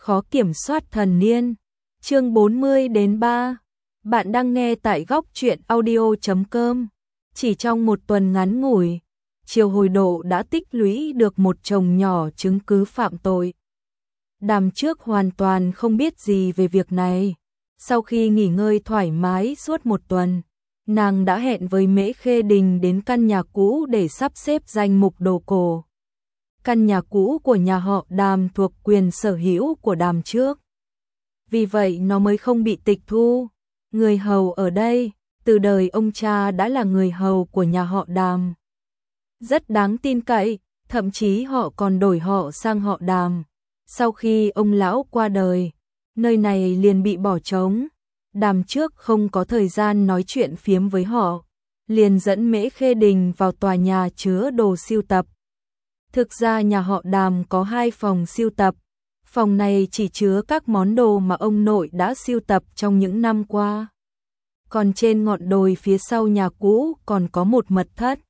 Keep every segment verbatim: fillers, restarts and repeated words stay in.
khó kiểm soát thần niên. Chương bốn mươi đến ba. Bạn đang nghe tại góc truyện audio chấm com. Chỉ trong một tuần ngắn ngủi, Triều Hồi Độ đã tích lũy được một chồng nhỏ chứng cứ phạm tội. Đàm Trước hoàn toàn không biết gì về việc này. Sau khi nghỉ ngơi thoải mái suốt một tuần, nàng đã hẹn với Mễ Khê Đình đến căn nhà cũ để sắp xếp danh mục đồ cổ. Căn nhà cũ của nhà họ Đàm thuộc quyền sở hữu của Đàm Trước. Vì vậy nó mới không bị tịch thu. Người hầu ở đây, từ đời ông cha đã là người hầu của nhà họ Đàm. Rất đáng tin cậy, thậm chí họ còn đổi họ sang họ Đàm. Sau khi ông lão qua đời, nơi này liền bị bỏ trống. Đàm Trước không có thời gian nói chuyện phiếm với họ, liền dẫn Mễ Khê Đình vào tòa nhà chứa đồ sưu tập. Thực ra nhà họ Đàm có hai phòng sưu tập. Phòng này chỉ chứa các món đồ mà ông nội đã sưu tập trong những năm qua. Còn trên ngọn đồi phía sau nhà cũ còn có một mật thất.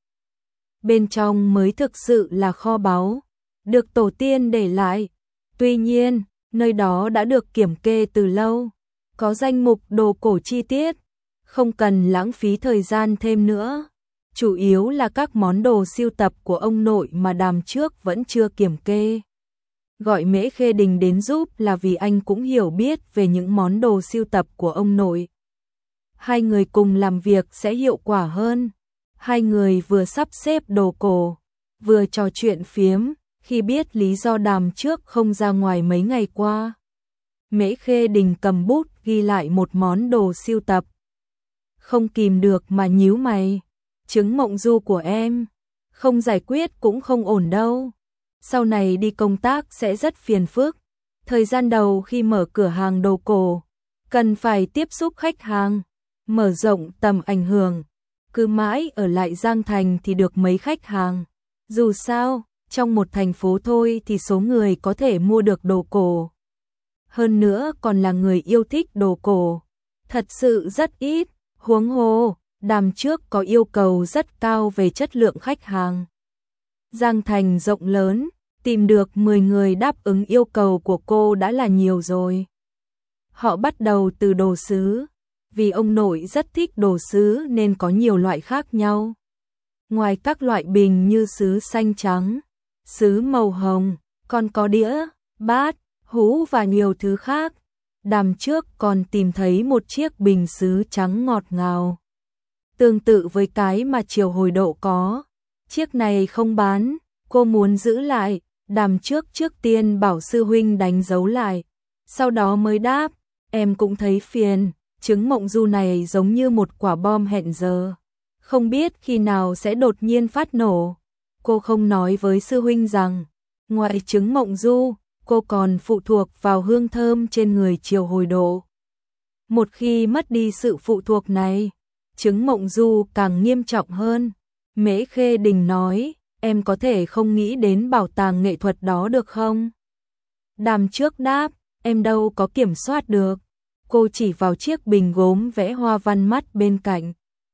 Bên trong mới thực sự là kho báu, được tổ tiên để lại. Tuy nhiên, nơi đó đã được kiểm kê từ lâu, có danh mục đồ cổ chi tiết, không cần lãng phí thời gian thêm nữa. Chủ yếu là các món đồ sưu tập của ông nội mà Đàm Trước vẫn chưa kiểm kê. Gọi Mễ Khê Đình đến giúp là vì anh cũng hiểu biết về những món đồ sưu tập của ông nội. Hai người cùng làm việc sẽ hiệu quả hơn. Hai người vừa sắp xếp đồ cổ, vừa trò chuyện phiếm. Khi biết lý do Đàm Trước không ra ngoài mấy ngày qua, Mễ Khê Đình cầm bút ghi lại một món đồ sưu tập. Không kìm được mà nhíu mày. Chứng mộng du của em, không giải quyết cũng không ổn đâu. Sau này đi công tác sẽ rất phiền phức. Thời gian đầu khi mở cửa hàng đồ cổ, cần phải tiếp xúc khách hàng, mở rộng tầm ảnh hưởng. Cứ mãi ở lại Giang Thành thì được mấy khách hàng. Dù sao, trong một thành phố thôi thì số người có thể mua được đồ cổ, hơn nữa còn là người yêu thích đồ cổ, thật sự rất ít. Huống hồ, Đàm Trước có yêu cầu rất cao về chất lượng khách hàng. Giang Thành rộng lớn, tìm được mười người đáp ứng yêu cầu của cô đã là nhiều rồi. Họ bắt đầu từ đồ sứ, vì ông nội rất thích đồ sứ nên có nhiều loại khác nhau. Ngoài các loại bình như sứ xanh trắng, sứ màu hồng, còn có đĩa, bát, hũ và nhiều thứ khác. Đàm Trước còn tìm thấy một chiếc bình sứ trắng ngọt ngào, tương tự với cái mà Triều Hồi Độ có. Chiếc này không bán, cô muốn giữ lại. Đàm Trước trước tiên bảo sư huynh đánh dấu lại, sau đó mới đáp, em cũng thấy phiền, chứng mộng du này giống như một quả bom hẹn giờ, không biết khi nào sẽ đột nhiên phát nổ. Cô không nói với sư huynh rằng, ngoài chứng mộng du, cô còn phụ thuộc vào hương thơm trên người Triều Hồi Độ. Một khi mất đi sự phụ thuộc này, chứng mộng du càng nghiêm trọng hơn. Mễ Khê Đình nói, em có thể không nghĩ đến bảo tàng nghệ thuật đó được không? Đàm Trước đáp, em đâu có kiểm soát được. Cô chỉ vào chiếc bình gốm vẽ hoa văn mắt bên cạnh.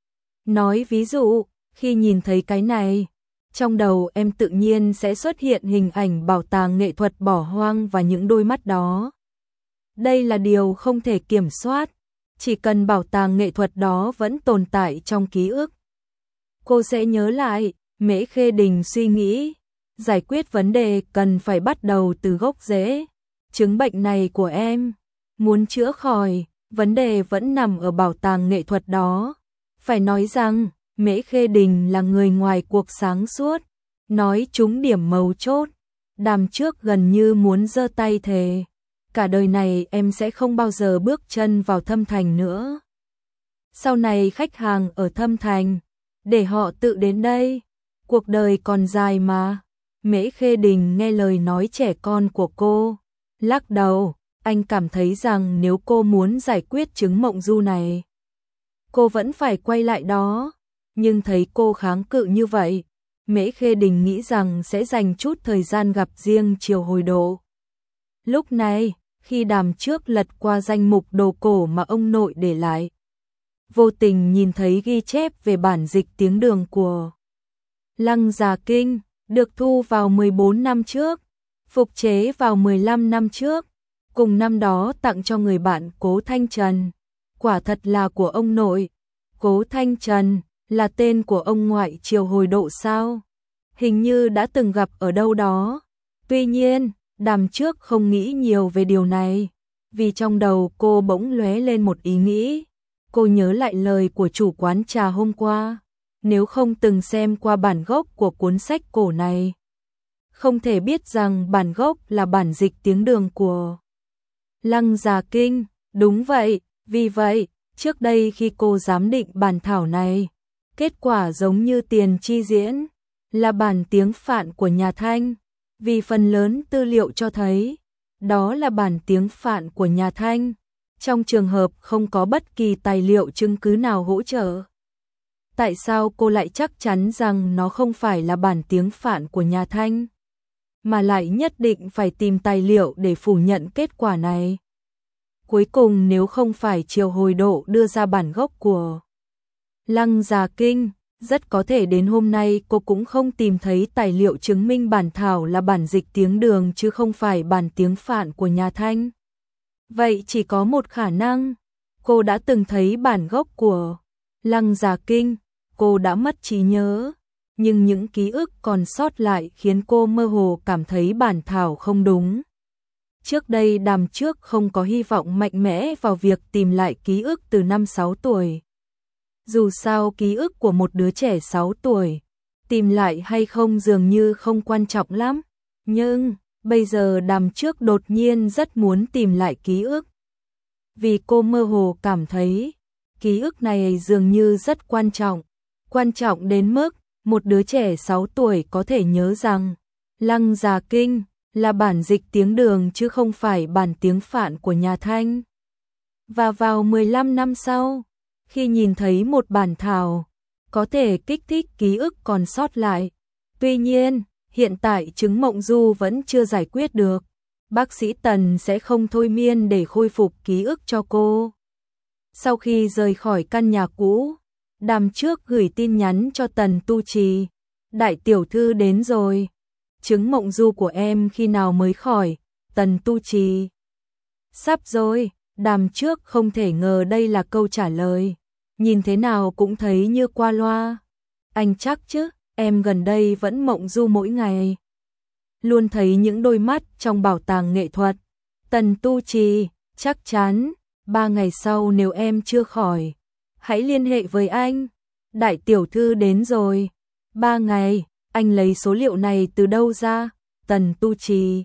Nói ví dụ, khi nhìn thấy cái này, trong đầu em tự nhiên sẽ xuất hiện hình ảnh bảo tàng nghệ thuật bỏ hoang và những đôi mắt đó. Đây là điều không thể kiểm soát, chỉ cần bảo tàng nghệ thuật đó vẫn tồn tại trong ký ức, cô sẽ nhớ lại. Mễ Khê Đình suy nghĩ, giải quyết vấn đề cần phải bắt đầu từ gốc rễ. Chứng bệnh này của em, muốn chữa khỏi, vấn đề vẫn nằm ở bảo tàng nghệ thuật đó. Phải nói rằng, Mễ Khê Đình là người ngoài cuộc sáng suốt, nói trúng điểm mấu chốt. Đàm Trước gần như muốn giơ tay thề, cả đời này em sẽ không bao giờ bước chân vào Thâm Thành nữa. Sau này khách hàng ở Thâm Thành, để họ tự đến đây. Cuộc đời còn dài mà. Mễ Khê Đình nghe lời nói trẻ con của cô, lắc đầu. Anh cảm thấy rằng nếu cô muốn giải quyết chứng mộng du này, cô vẫn phải quay lại đó. Nhưng thấy cô kháng cự như vậy, Mễ Khê Đình nghĩ rằng sẽ dành chút thời gian gặp riêng Triều Hồi Độ. Lúc này, khi Đàm Trước lật qua danh mục đồ cổ mà ông nội để lại, vô tình nhìn thấy ghi chép về bản dịch tiếng Đường của Lăng Già Kinh, được thu vào mười bốn năm trước, phục chế vào mười lăm năm trước. cùng năm đó tặng cho người bạn Cố Thanh Trần. Quả thật là của ông nội. Cố Thanh Trần là tên của ông ngoại Triều Hồi Độ sao? Hình như đã từng gặp ở đâu đó. Tuy nhiên, Đàm Trước không nghĩ nhiều về điều này, vì trong đầu cô bỗng lóe lên một ý nghĩ. Cô nhớ lại lời của chủ quán trà hôm qua, nếu không từng xem qua bản gốc của cuốn sách cổ này, không thể biết rằng bản gốc là bản dịch tiếng Đường của Lăng Già Kinh. Đúng vậy, vì vậy, trước đây khi cô giám định bản thảo này, kết quả giống như tiền chi diễn, là bản tiếng Phạn của nhà Thanh, vì phần lớn tư liệu cho thấy đó là bản tiếng Phạn của nhà Thanh, trong trường hợp không có bất kỳ tài liệu chứng cứ nào hỗ trợ. Tại sao cô lại chắc chắn rằng nó không phải là bản tiếng Phạn của nhà Thanh, mà lại nhất định phải tìm tài liệu để phủ nhận kết quả này? Cuối cùng nếu không phải Triều Hồi Độ đưa ra bản gốc của Lăng Già Kinh, rất có thể đến hôm nay cô cũng không tìm thấy tài liệu chứng minh bản thảo là bản dịch tiếng Đường chứ không phải bản tiếng Phạn của nhà Thanh. Vậy chỉ có một khả năng, cô đã từng thấy bản gốc của Lăng Già Kinh, cô đã mất trí nhớ, nhưng những ký ức còn sót lại khiến cô mơ hồ cảm thấy bản thảo không đúng. Trước đây Đàm Trước không có hy vọng mạnh mẽ vào việc tìm lại ký ức từ năm sáu tuổi. Dù sao ký ức của một đứa trẻ sáu tuổi, tìm lại hay không dường như không quan trọng lắm. Nhưng, bây giờ Đàm Trước đột nhiên rất muốn tìm lại ký ức. Vì cô mơ hồ cảm thấy, ký ức này dường như rất quan trọng. Quan trọng đến mức, một đứa trẻ sáu tuổi có thể nhớ rằng, Lăng Già Kinh là bản dịch tiếng Đường chứ không phải bản tiếng Phạn của nhà Thanh. Và vào mười lăm năm sau, khi nhìn thấy một bản thảo, có thể kích thích ký ức còn sót lại. Tuy nhiên, hiện tại chứng mộng du vẫn chưa giải quyết được. Bác sĩ Tần sẽ không thôi miên để khôi phục ký ức cho cô. Sau khi rời khỏi căn nhà cũ, Đàm Trước gửi tin nhắn cho Tần Tu Trì. Đại tiểu thư đến rồi. Chứng mộng du của em khi nào mới khỏi? Tần Tu Trì. Sắp rồi. Đàm Trước không thể ngờ đây là câu trả lời. Nhìn thế nào cũng thấy như qua loa. Anh chắc chứ, em gần đây vẫn mộng du mỗi ngày. Luôn thấy những đôi mắt trong bảo tàng nghệ thuật. Tần Tu Trì, chắc chắn, ba ngày sau nếu em chưa khỏi, hãy liên hệ với anh. Đại tiểu thư đến rồi. Ba ngày, anh lấy số liệu này từ đâu ra? Tần Tu Trì.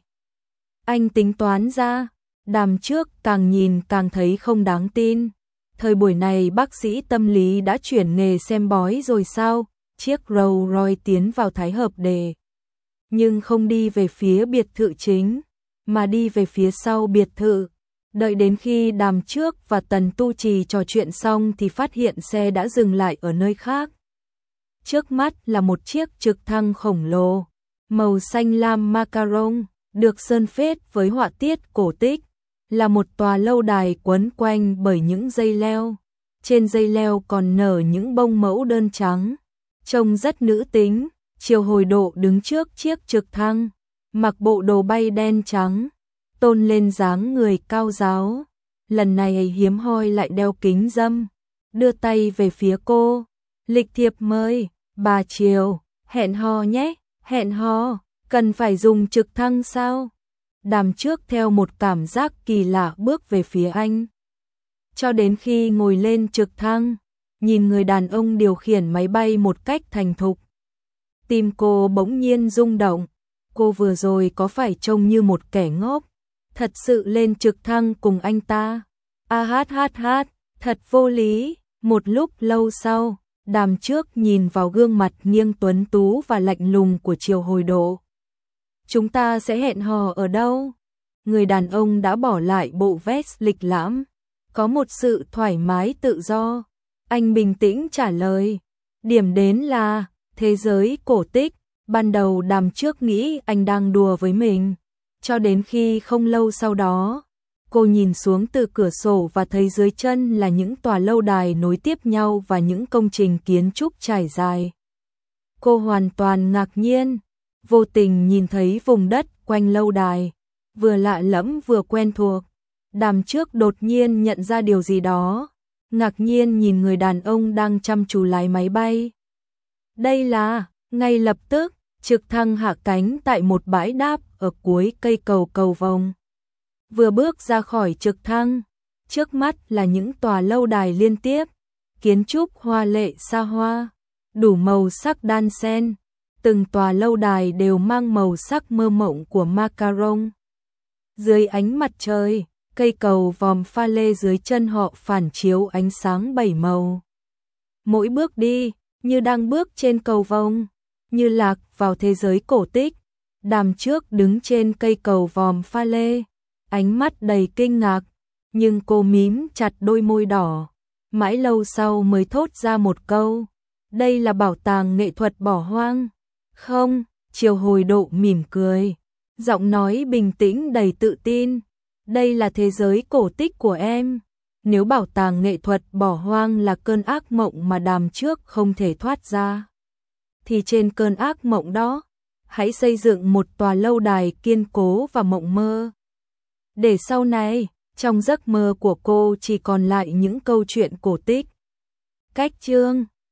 Anh tính toán ra. Đàm Trước càng nhìn càng thấy không đáng tin. Thời buổi này bác sĩ tâm lý đã chuyển nghề xem bói rồi sao? Chiếc Rolls Royce tiến vào Thái Hợp Đề, nhưng không đi về phía biệt thự chính, mà đi về phía sau biệt thự. Đợi đến khi Đàm Trước và Tần Tu Trì trò chuyện xong thì phát hiện xe đã dừng lại ở nơi khác. Trước mắt là một chiếc trực thăng khổng lồ, màu xanh lam macaron, được sơn phết với họa tiết cổ tích, là một tòa lâu đài quấn quanh bởi những dây leo. Trên dây leo còn nở những bông mẫu đơn trắng, trông rất nữ tính. Triều Hồi Độ đứng trước chiếc trực thăng, mặc bộ đồ bay đen trắng, tôn lên dáng người cao ráo. Lần này hiếm hoi lại đeo kính râm, đưa tay về phía cô. Lịch thiệp mời, bà Triều, hẹn hò nhé, hẹn hò, cần phải dùng trực thăng sao? Đàm Trước theo một cảm giác kỳ lạ bước về phía anh. Cho đến khi ngồi lên trực thăng, nhìn người đàn ông điều khiển máy bay một cách thành thục, tim cô bỗng nhiên rung động. Cô vừa rồi có phải trông như một kẻ ngốc, thật sự lên trực thăng cùng anh ta? A hát hát hát, thật vô lý. Một lúc lâu sau, Đàm Trước nhìn vào gương mặt nghiêng tuấn tú và lạnh lùng của Triều Hồi Độ. Chúng ta sẽ hẹn hò ở đâu? Người đàn ông đã bỏ lại bộ vest lịch lãm, có một sự thoải mái tự do. Anh bình tĩnh trả lời, điểm đến là thế giới cổ tích. Ban đầu Đàm Trước nghĩ anh đang đùa với mình, cho đến khi không lâu sau đó, cô nhìn xuống từ cửa sổ và thấy dưới chân là những tòa lâu đài nối tiếp nhau và những công trình kiến trúc trải dài. Cô hoàn toàn ngạc nhiên, vô tình nhìn thấy vùng đất quanh lâu đài, vừa lạ lẫm vừa quen thuộc. Đàm trước đột nhiên nhận ra điều gì đó, ngạc nhiên nhìn người đàn ông đang chăm chú lái máy bay. Đây là, ngay lập tức, trực thăng hạ cánh tại một bãi đáp ở cuối cây cầu cầu vồng. Vừa bước ra khỏi trực thăng, trước mắt là những tòa lâu đài liên tiếp, kiến trúc hoa lệ xa hoa, đủ màu sắc đan xen, từng tòa lâu đài đều mang màu sắc mơ mộng của macaron. Dưới ánh mặt trời, cây cầu vòm pha lê dưới chân họ phản chiếu ánh sáng bảy màu. Mỗi bước đi, như đang bước trên cầu vồng, như lạc vào thế giới cổ tích. Đàm trước đứng trên cây cầu vòm pha lê, ánh mắt đầy kinh ngạc, nhưng cô mím chặt đôi môi đỏ, mãi lâu sau mới thốt ra một câu, đây là bảo tàng nghệ thuật bỏ hoang. Không, Triều Hồi Độ mỉm cười, giọng nói bình tĩnh đầy tự tin, đây là thế giới cổ tích của em. Nếu bảo tàng nghệ thuật bỏ hoang là cơn ác mộng mà Đàm trước không thể thoát ra, thì trên cơn ác mộng đó, hãy xây dựng một tòa lâu đài kiên cố và mộng mơ. Để sau này, trong giấc mơ của cô chỉ còn lại những câu chuyện cổ tích. Cách chương